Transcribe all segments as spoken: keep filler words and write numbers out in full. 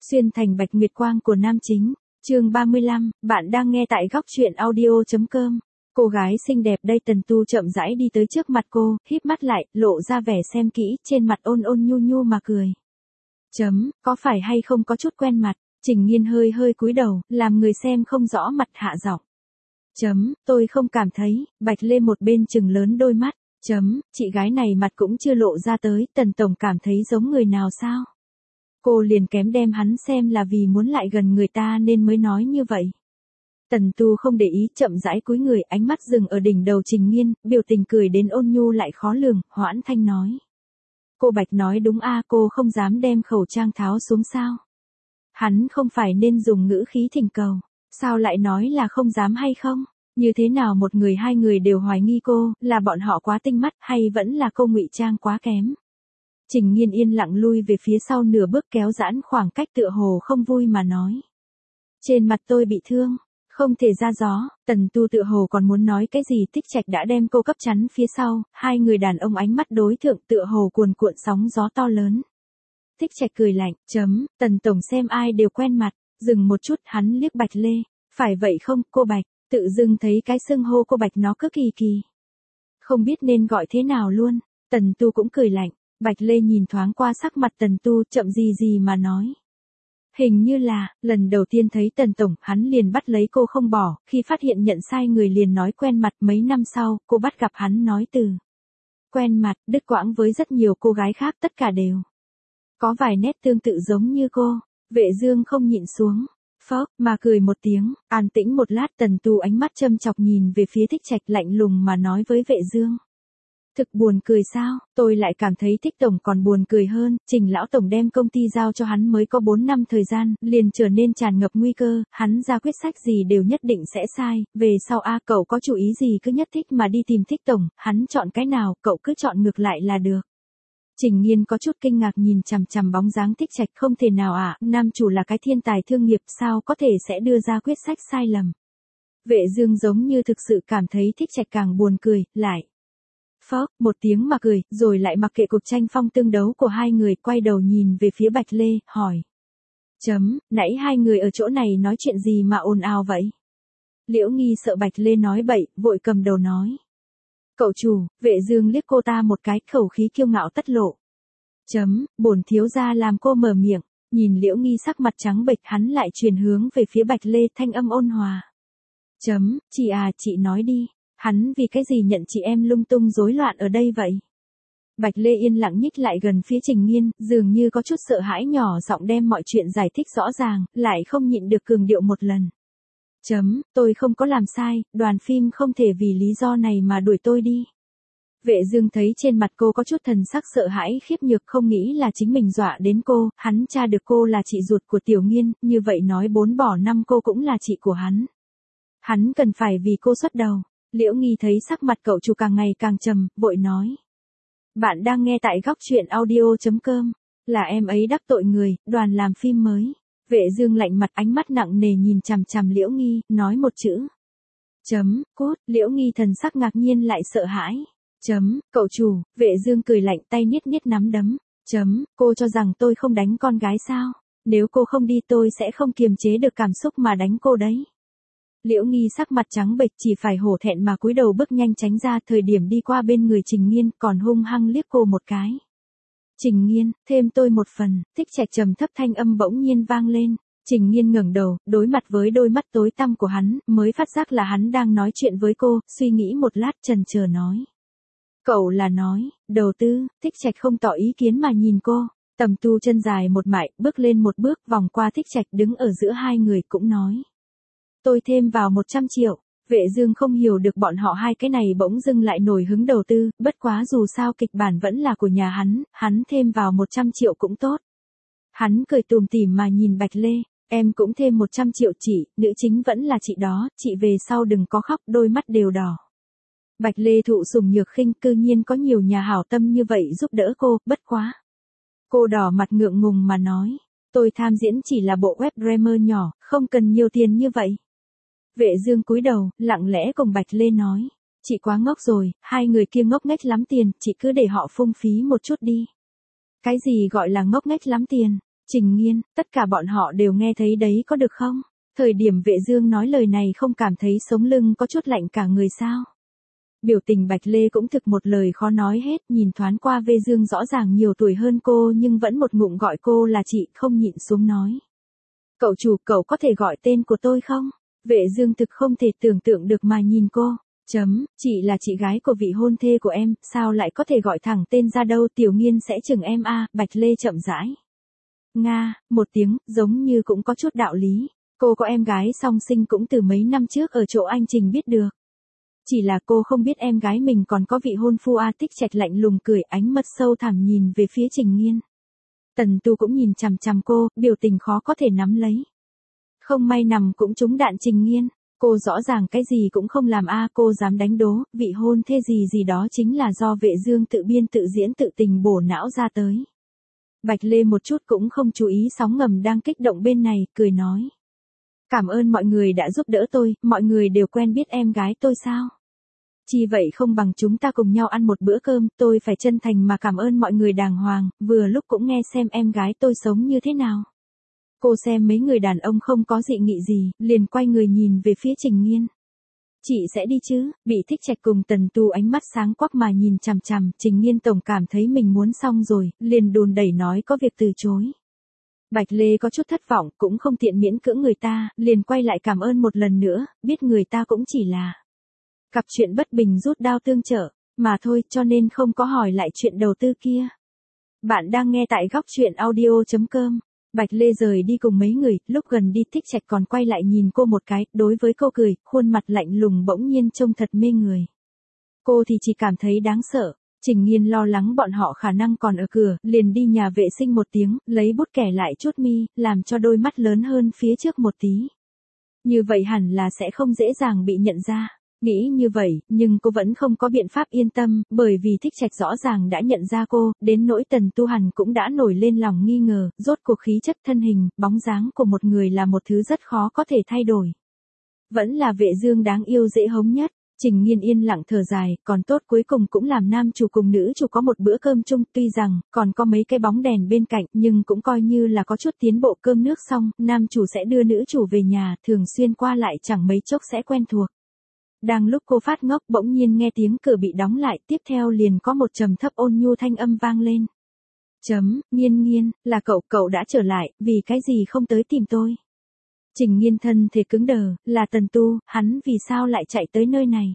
Xuyên thành bạch nguyệt quang của nam chính, chương ba mươi lăm, bạn đang nghe tại góc truyện audio.com. Cô gái xinh đẹp đây. Tần Tu chậm rãi đi tới trước mặt cô, híp mắt lại, lộ ra vẻ xem kỹ, trên mặt ôn ôn nhu nhu mà cười. Chấm, có phải hay không có chút quen mặt? Trình Nhiên hơi hơi cúi đầu, làm người xem không rõ mặt hạ giọng. Chấm, tôi không cảm thấy. Bạch Lê một bên trừng lớn đôi mắt. Chấm, chị gái này mặt cũng chưa lộ ra tới, Tần Tổng cảm thấy giống người nào sao? Cô liền kém đem hắn xem là vì muốn lại gần người ta nên mới nói như vậy. Tần Tu không để ý, chậm rãi cúi người, ánh mắt dừng ở đỉnh đầu Trình Nhiên, biểu tình cười đến ôn nhu lại khó lường, hoãn thanh nói. Cô Bạch nói đúng a, cô không dám đem khẩu trang tháo xuống sao? Hắn không phải nên dùng ngữ khí thỉnh cầu, sao lại nói là không dám hay không? Như thế nào một người hai người đều hoài nghi cô, là bọn họ quá tinh mắt hay vẫn là cô ngụy trang quá kém? Trình Nhiên yên lặng lui về phía sau nửa bước, kéo giãn khoảng cách, tựa hồ không vui mà nói. Trên mặt tôi bị thương, không thể ra gió. Tần Tu tựa hồ còn muốn nói cái gì, Tích Trạch đã đem cô cấp chắn phía sau, hai người đàn ông ánh mắt đối thượng, tựa hồ cuồn cuộn sóng gió to lớn. Tích Trạch cười lạnh, chấm, Tần Tổng xem ai đều quen mặt. Dừng một chút, hắn liếc Bạch Lê. Phải vậy không, cô Bạch? Tự dưng thấy cái xưng hô cô Bạch nó cứ kỳ kỳ. Không biết nên gọi thế nào luôn. Tần Tu cũng cười lạnh. Bạch Lê nhìn thoáng qua sắc mặt Tần Tu, chậm gì gì mà nói. Hình như là, lần đầu tiên thấy Tần Tổng, hắn liền bắt lấy cô không bỏ, khi phát hiện nhận sai người liền nói quen mặt. Mấy năm sau, cô bắt gặp hắn nói từ quen mặt, đứt quãng với rất nhiều cô gái khác, tất cả đều có vài nét tương tự giống như cô. Vệ Dương không nhịn xuống, phốc, mà cười một tiếng. An tĩnh một lát, Tần Tu ánh mắt châm chọc nhìn về phía Tích Trạch, lạnh lùng mà nói với Vệ Dương. Thực buồn cười sao? Tôi lại cảm thấy Tích Tổng còn buồn cười hơn. Trình Lão Tổng đem công ty giao cho hắn mới có bốn năm thời gian, liền trở nên tràn ngập nguy cơ, hắn ra quyết sách gì đều nhất định sẽ sai. Về sau a, cậu có chủ ý gì cứ nhất thích mà đi tìm Tích Tổng, hắn chọn cái nào, cậu cứ chọn ngược lại là được. Trình Nhiên có chút kinh ngạc nhìn chằm chằm bóng dáng Tích Trạch, không thể nào ạ, à, nam chủ là cái thiên tài thương nghiệp, sao có thể sẽ đưa ra quyết sách sai lầm. Vệ Dương giống như thực sự cảm thấy Tích Trạch càng buồn cười, lại phốc một tiếng mà cười, rồi lại mặc kệ cuộc tranh phong tương đấu của hai người, quay đầu nhìn về phía Bạch Lê, hỏi. Chấm, nãy hai người ở chỗ này nói chuyện gì mà ồn ào vậy? Liễu Nghi sợ Bạch Lê nói bậy, vội cầm đầu nói. Cậu chủ. Vệ Dương liếc cô ta một cái, khẩu khí kiêu ngạo tất lộ. Chấm, bổn thiếu gia làm cô mở miệng. Nhìn Liễu Nghi sắc mặt trắng bệch, hắn lại truyền hướng về phía Bạch Lê, thanh âm ôn hòa. Chấm, chị à, chị nói đi. Hắn vì cái gì nhận chị em lung tung rối loạn ở đây vậy? Bạch Lê yên lặng nhích lại gần phía Trình Nhiên, dường như có chút sợ hãi, nhỏ giọng đem mọi chuyện giải thích rõ ràng, lại không nhịn được cường điệu một lần. Chấm, tôi không có làm sai, đoàn phim không thể vì lý do này mà đuổi tôi đi. Vệ Dương thấy trên mặt cô có chút thần sắc sợ hãi khiếp nhược, không nghĩ là chính mình dọa đến cô, hắn tra được cô là chị ruột của Tiểu Nghiên, như vậy nói bốn bỏ năm cô cũng là chị của hắn. Hắn cần phải vì cô xuất đầu. Liễu Nghi thấy sắc mặt cậu chủ càng ngày càng trầm, vội nói. Bạn đang nghe tại góc truyện audio.com. Là em ấy đắc tội người, đoàn làm phim mới. Vệ Dương lạnh mặt, ánh mắt nặng nề nhìn chằm chằm Liễu Nghi, nói một chữ. Chấm, cút. Liễu Nghi thần sắc ngạc nhiên lại sợ hãi. Chấm, cậu chủ. Vệ Dương cười lạnh, tay niết niết nắm đấm. Chấm, cô cho rằng tôi không đánh con gái sao? Nếu cô không đi tôi sẽ không kiềm chế được cảm xúc mà đánh cô đấy. Liễu Nghi sắc mặt trắng bệch, chỉ phải hổ thẹn mà cúi đầu bước nhanh tránh ra, thời điểm đi qua bên người Trình Nhiên, còn hung hăng liếc cô một cái. Trình Nhiên, thêm tôi một phần. Tích Trạch trầm thấp thanh âm bỗng nhiên vang lên. Trình Nhiên ngẩng đầu, đối mặt với đôi mắt tối tăm của hắn, mới phát giác là hắn đang nói chuyện với cô, suy nghĩ một lát chần chờ nói. Cậu là nói, đầu tư. Tích Trạch không tỏ ý kiến mà nhìn cô. Tầm Tu chân dài một mại, bước lên một bước, vòng qua Tích Trạch đứng ở giữa hai người, cũng nói. Tôi thêm vào một trăm triệu. Vệ Dương không hiểu được bọn họ hai cái này bỗng dưng lại nổi hứng đầu tư, bất quá dù sao kịch bản vẫn là của nhà hắn, hắn thêm vào một trăm triệu cũng tốt. Hắn cười tùm tìm mà nhìn Bạch Lê, em cũng thêm một trăm triệu chị, nữ chính vẫn là chị đó, chị về sau đừng có khóc, đôi mắt đều đỏ. Bạch Lê thụ sủng nhược khinh, cư nhiên có nhiều nhà hảo tâm như vậy giúp đỡ cô, bất quá. Cô đỏ mặt ngượng ngùng mà nói, tôi tham diễn chỉ là bộ web drama nhỏ, không cần nhiều tiền như vậy. Vệ Dương cúi đầu, lặng lẽ cùng Bạch Lê nói, chị quá ngốc rồi, hai người kia ngốc nghếch lắm tiền, chị cứ để họ phung phí một chút đi. Cái gì gọi là ngốc nghếch lắm tiền? Trình Nghiên, tất cả bọn họ đều nghe thấy đấy có được không? Thời điểm Vệ Dương nói lời này không cảm thấy sống lưng có chút lạnh cả người sao? Biểu tình Bạch Lê cũng thực một lời khó nói hết, nhìn thoáng qua Vệ Dương rõ ràng nhiều tuổi hơn cô nhưng vẫn một ngụm gọi cô là chị, không nhịn xuống nói. Cậu chủ, cậu có thể gọi tên của tôi không? Vệ Dương thực không thể tưởng tượng được mà nhìn cô. Chấm, chị là chị gái của vị hôn thê của em, sao lại có thể gọi thẳng tên ra đâu, Tiểu Nghiên sẽ chừng em a. Bạch Lê chậm rãi. Nga, một tiếng, giống như cũng có chút đạo lý. Cô có em gái song sinh cũng từ mấy năm trước ở chỗ anh Trình biết được. Chỉ là cô không biết em gái mình còn có vị hôn phu a. Tích Trạch lạnh lùng cười, ánh mắt sâu thẳm nhìn về phía Trình Nghiên. Tần Tu cũng nhìn chằm chằm cô, biểu tình khó có thể nắm lấy. Không may nằm cũng trúng đạn Trình Nghiên. Cô rõ ràng cái gì cũng không làm a. Cô dám đánh đố, vị hôn thê gì gì đó chính là do Vệ Dương tự biên tự diễn tự tình bổ não ra tới. Bạch Lê một chút cũng không chú ý sóng ngầm đang kích động bên này, cười nói. Cảm ơn mọi người đã giúp đỡ tôi, mọi người đều quen biết em gái tôi sao? Chỉ vậy không bằng chúng ta cùng nhau ăn một bữa cơm, tôi phải chân thành mà cảm ơn mọi người đàng hoàng, vừa lúc cũng nghe xem em gái tôi sống như thế nào. Cô xem mấy người đàn ông không có dị nghị gì, liền quay người nhìn về phía Trình Nghiên. Chị sẽ đi chứ? Bị Thích Trạch cùng Tần Tu ánh mắt sáng quắc mà nhìn chằm chằm, Trình Nghiên tổng cảm thấy mình muốn xong rồi, liền đùn đẩy nói có việc từ chối. Bạch Lê có chút thất vọng, cũng không tiện miễn cưỡng người ta, liền quay lại cảm ơn một lần nữa, biết người ta cũng chỉ là cặp chuyện bất bình rút đao tương trợ, mà thôi, cho nên không có hỏi lại chuyện đầu tư kia. Bạn đang nghe tại góc chuyện audio chấm com. Bạch Lê rời đi cùng mấy người, lúc gần đi Thích Trạch còn quay lại nhìn cô một cái, đối với cô cười, khuôn mặt lạnh lùng bỗng nhiên trông thật mê người. Cô thì chỉ cảm thấy đáng sợ. Trình Nghiên lo lắng bọn họ khả năng còn ở cửa, liền đi nhà vệ sinh một tiếng, lấy bút kẻ lại chút mi, làm cho đôi mắt lớn hơn phía trước một tí. Như vậy hẳn là sẽ không dễ dàng bị nhận ra. Nghĩ như vậy, nhưng cô vẫn không có biện pháp yên tâm, bởi vì Thích Trạch rõ ràng đã nhận ra cô, đến nỗi Tần Tu Hàn cũng đã nổi lên lòng nghi ngờ, rốt cuộc khí chất thân hình, bóng dáng của một người là một thứ rất khó có thể thay đổi. Vẫn là Vệ Dương đáng yêu dễ hống nhất. Trình Nghiên yên lặng thở dài, còn tốt cuối cùng cũng làm nam chủ cùng nữ chủ có một bữa cơm chung, tuy rằng còn có mấy cái bóng đèn bên cạnh, nhưng cũng coi như là có chút tiến bộ. Cơm nước xong, nam chủ sẽ đưa nữ chủ về nhà, thường xuyên qua lại chẳng mấy chốc sẽ quen thuộc. Đang lúc cô phát ngốc bỗng nhiên nghe tiếng cửa bị đóng lại, tiếp theo liền có một trầm thấp ôn nhu thanh âm vang lên. Chấm, Nghiên Nghiên, là cậu, cậu đã trở lại, vì cái gì không tới tìm tôi? Trình Nghiên thân thể cứng đờ, là Tần Tu, hắn vì sao lại chạy tới nơi này?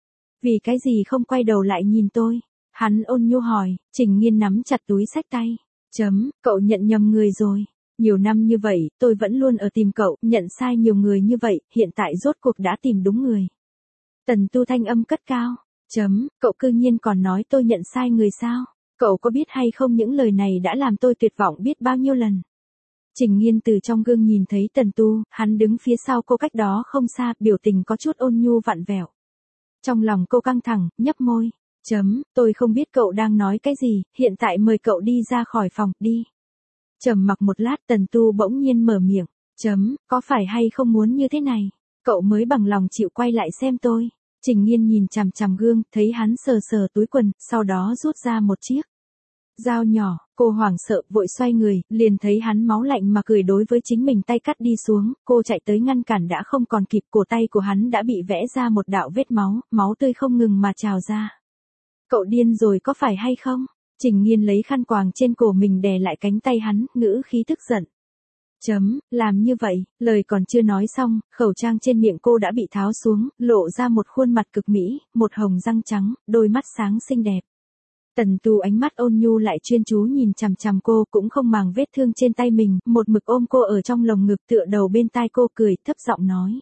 Vì cái gì không quay đầu lại nhìn tôi? Hắn ôn nhu hỏi. Trình Nghiên nắm chặt túi xách tay. Chấm, cậu nhận nhầm người rồi. Nhiều năm như vậy, tôi vẫn luôn ở tìm cậu, nhận sai nhiều người như vậy, hiện tại rốt cuộc đã tìm đúng người. Tần Tu thanh âm cất cao. Chấm, cậu cư nhiên còn nói tôi nhận sai người sao? Cậu có biết hay không những lời này đã làm tôi tuyệt vọng biết bao nhiêu lần? Trình Nghiên từ trong gương nhìn thấy Tần Tu, hắn đứng phía sau cô cách đó không xa, biểu tình có chút ôn nhu vặn vẹo. Trong lòng cô căng thẳng, nhấp môi. Chấm, tôi không biết cậu đang nói cái gì, hiện tại mời cậu đi ra khỏi phòng, đi. Trầm mặc một lát Tần Tu bỗng nhiên mở miệng. Chấm, có phải hay không muốn như thế này? Cậu mới bằng lòng chịu quay lại xem tôi. Trình Nghiên nhìn chằm chằm gương, thấy hắn sờ sờ túi quần, sau đó rút ra một chiếc dao nhỏ, cô hoảng sợ, vội xoay người, liền thấy hắn máu lạnh mà cười đối với chính mình, tay cắt đi xuống, cô chạy tới ngăn cản đã không còn kịp, cổ tay của hắn đã bị vẽ ra một đạo vết máu, máu tươi không ngừng mà trào ra. Cậu điên rồi có phải hay không? Trình Nghiên lấy khăn quàng trên cổ mình đè lại cánh tay hắn, ngữ khí tức giận. Chấm, làm như vậy, lời còn chưa nói xong, khẩu trang trên miệng cô đã bị tháo xuống, lộ ra một khuôn mặt cực mỹ, một hồng răng trắng, đôi mắt sáng xinh đẹp. Tần Tu ánh mắt ôn nhu lại chuyên chú nhìn chằm chằm cô, cũng không màng vết thương trên tay mình, một mực ôm cô ở trong lồng ngực, tựa đầu bên tai cô, cười thấp giọng nói.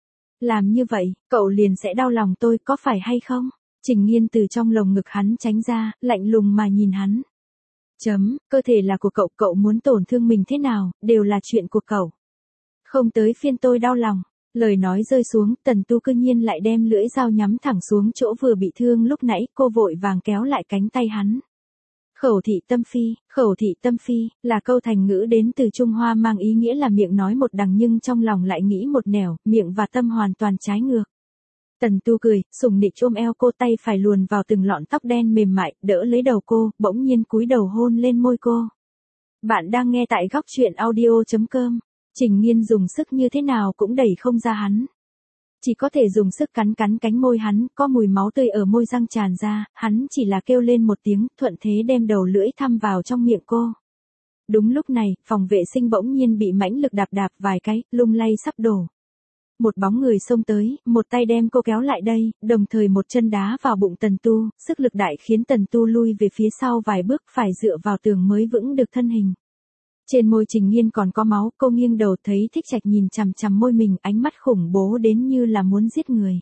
Làm như vậy, cậu liền sẽ đau lòng tôi, có phải hay không? Trình Nghiên từ trong lồng ngực hắn tránh ra, lạnh lùng mà nhìn hắn. Chấm, cơ thể là của cậu, cậu muốn tổn thương mình thế nào, đều là chuyện của cậu. Không tới phiên tôi đau lòng. Lời nói rơi xuống, Tần Tu cư nhiên lại đem lưỡi dao nhắm thẳng xuống chỗ vừa bị thương lúc nãy, cô vội vàng kéo lại cánh tay hắn. Khẩu thị tâm phi, khẩu thị tâm phi, là câu thành ngữ đến từ Trung Hoa mang ý nghĩa là miệng nói một đằng nhưng trong lòng lại nghĩ một nẻo, miệng và tâm hoàn toàn trái ngược. Tần Tu cười, sủng nịnh ôm eo cô, tay phải luồn vào từng lọn tóc đen mềm mại, đỡ lấy đầu cô, bỗng nhiên cúi đầu hôn lên môi cô. Bạn đang nghe tại góc chuyện audio chấm com. Trình Nhiên dùng sức như thế nào cũng đẩy không ra hắn. Chỉ có thể dùng sức cắn cắn cánh môi hắn, có mùi máu tươi ở môi răng tràn ra, hắn chỉ là kêu lên một tiếng, thuận thế đem đầu lưỡi thăm vào trong miệng cô. Đúng lúc này, phòng vệ sinh bỗng nhiên bị mãnh lực đạp đạp vài cái, lung lay sắp đổ. Một bóng người xông tới, một tay đem cô kéo lại đây, đồng thời một chân đá vào bụng Tần Tu, sức lực đại khiến Tần Tu lui về phía sau vài bước, phải dựa vào tường mới vững được thân hình. Trên môi Trình Nhiên còn có máu, cô nghiêng đầu thấy Thích Trạch nhìn chằm chằm môi mình, ánh mắt khủng bố đến như là muốn giết người.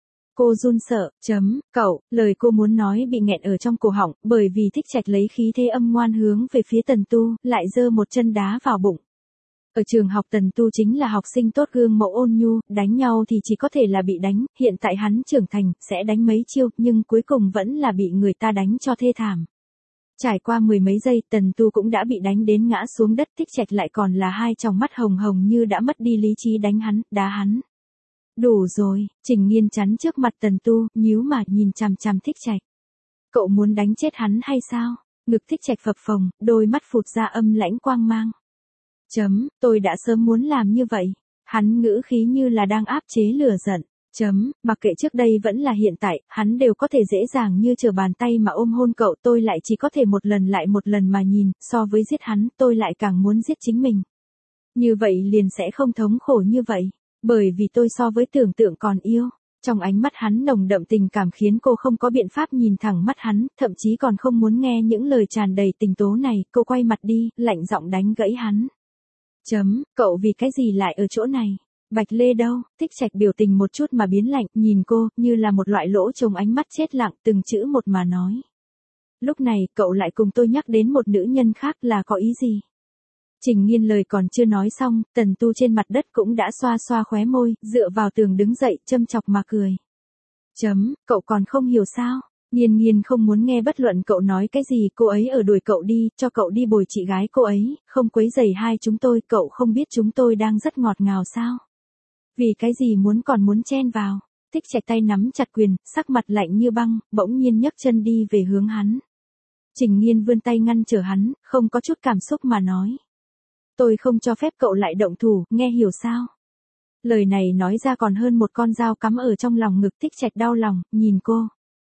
Cô run sợ, chấm, cậu, lời cô muốn nói bị nghẹn ở trong cổ họng, bởi vì Thích Trạch lấy khí thế âm ngoan hướng về phía Tần Tu, lại giơ một chân đá vào bụng. Ở trường học Tần Tu chính là học sinh tốt gương mẫu ôn nhu, đánh nhau thì chỉ có thể là bị đánh, hiện tại hắn trưởng thành, sẽ đánh mấy chiêu, nhưng cuối cùng vẫn là bị người ta đánh cho thê thảm. Trải qua mười mấy giây, Tần Tu cũng đã bị đánh đến ngã xuống đất, Thích Trạch lại còn là hai tròng mắt hồng hồng như đã mất đi lý trí đánh hắn, đá hắn. Đủ rồi, Trình Nhiên chắn trước mặt Tần Tu, nhíu mà nhìn chằm chằm Thích Trạch. Cậu muốn đánh chết hắn hay sao? Ngực Thích Trạch phập phồng, đôi mắt phụt ra âm lãnh quang mang. Chấm, tôi đã sớm muốn làm như vậy. Hắn ngữ khí như là đang áp chế lửa giận. Chấm, mặc kệ trước đây vẫn là hiện tại, hắn đều có thể dễ dàng như trở bàn tay mà ôm hôn cậu, tôi lại chỉ có thể một lần lại một lần mà nhìn, so với giết hắn, tôi lại càng muốn giết chính mình. Như vậy liền sẽ không thống khổ như vậy, bởi vì tôi so với tưởng tượng còn yêu. Trong ánh mắt hắn nồng đậm tình cảm khiến cô không có biện pháp nhìn thẳng mắt hắn, thậm chí còn không muốn nghe những lời tràn đầy tình tố này, cô quay mặt đi, lạnh giọng đánh gãy hắn. Chấm, cậu vì cái gì lại ở chỗ này? Bạch Lê đâu? Thích Trạch biểu tình một chút mà biến lạnh, nhìn cô, như là một loại lỗ trống ánh mắt chết lặng, từng chữ một mà nói. Lúc này, cậu lại cùng tôi nhắc đến một nữ nhân khác là có ý gì? Trình Nhiên lời còn chưa nói xong, Tần Tu trên mặt đất cũng đã xoa xoa khóe môi, dựa vào tường đứng dậy, châm chọc mà cười. Chấm, cậu còn không hiểu sao? Nhiên Nhiên không muốn nghe bất luận cậu nói cái gì, cô ấy ở đuổi cậu đi, cho cậu đi bồi chị gái cô ấy, không quấy rầy hai chúng tôi, cậu không biết chúng tôi đang rất ngọt ngào sao? Vì cái gì muốn còn muốn chen vào? Thích Trạch tay nắm chặt quyền, sắc mặt lạnh như băng, bỗng nhiên nhấc chân đi về hướng hắn. Trình Nhiên vươn tay ngăn trở hắn, không có chút cảm xúc mà nói. Tôi không cho phép cậu lại động thủ, nghe hiểu sao? Lời này nói ra còn hơn một con dao cắm ở trong lòng ngực. Thích Trạch đau lòng, nhìn cô.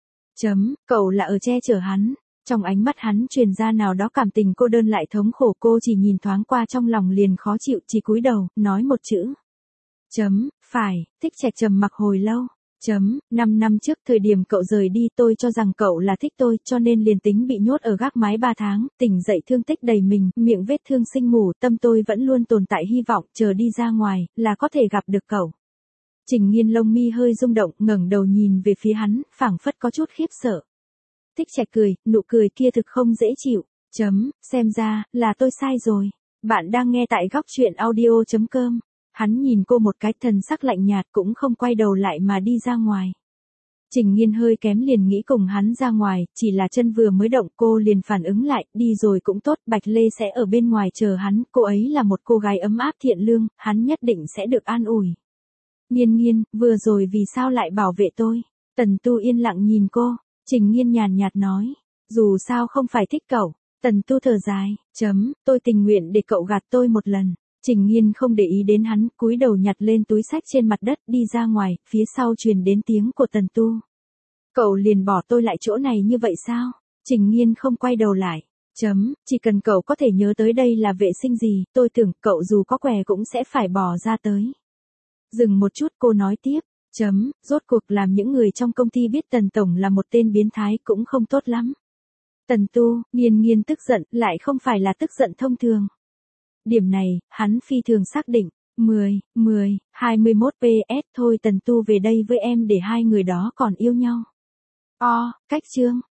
Chấm, cậu là ở che chở hắn. Trong ánh mắt hắn truyền ra nào đó cảm tình cô đơn lại thống khổ, cô chỉ nhìn thoáng qua trong lòng liền khó chịu, chỉ cúi đầu, nói một chữ. Chấm, phải. Thích Trạch trầm mặc hồi lâu. Chấm, năm năm trước thời điểm cậu rời đi tôi cho rằng cậu là thích tôi, cho nên liền tính bị nhốt ở gác mái ba tháng, tỉnh dậy thương tích đầy mình, miệng vết thương sinh mủ, tâm tôi vẫn luôn tồn tại hy vọng, chờ đi ra ngoài, là có thể gặp được cậu. Trình Nhiên lông mi hơi rung động, ngẩng đầu nhìn về phía hắn, phảng phất có chút khiếp sợ. Thích Trạch cười, nụ cười kia thực không dễ chịu. Chấm, xem ra, là tôi sai rồi. Bạn đang nghe tại góc chuyện audio chấm com. Hắn nhìn cô một cái, thần sắc lạnh nhạt, cũng không quay đầu lại mà đi ra ngoài. Trình Nhiên hơi kém liền nghĩ cùng hắn ra ngoài, chỉ là chân vừa mới động cô liền phản ứng lại, đi rồi cũng tốt, Bạch Lê sẽ ở bên ngoài chờ hắn, cô ấy là một cô gái ấm áp thiện lương, hắn nhất định sẽ được an ủi. Nhiên Nhiên, vừa rồi vì sao lại bảo vệ tôi? Tần Tu yên lặng nhìn cô, Trình Nhiên nhàn nhạt nói, dù sao không phải thích cậu. Tần Tu thở dài, chấm, tôi tình nguyện để cậu gạt tôi một lần. Trình Nhiên không để ý đến hắn, cúi đầu nhặt lên túi sách trên mặt đất, đi ra ngoài, phía sau truyền đến tiếng của Tần Tu. Cậu liền bỏ tôi lại chỗ này như vậy sao? Trình Nhiên không quay đầu lại. Chấm, chỉ cần cậu có thể nhớ tới đây là vệ sinh gì, tôi tưởng cậu dù có què cũng sẽ phải bỏ ra tới. Dừng một chút cô nói tiếp. Chấm, rốt cuộc làm những người trong công ty biết Tần Tổng là một tên biến thái cũng không tốt lắm. Tần Tu, Nhiên Nhiên tức giận, lại không phải là tức giận thông thường. Điểm này, hắn phi thường xác định. mười, mười, hai mươi mốt ps thôi Tần Tu về đây với em để hai người đó còn yêu nhau. O, cách chương.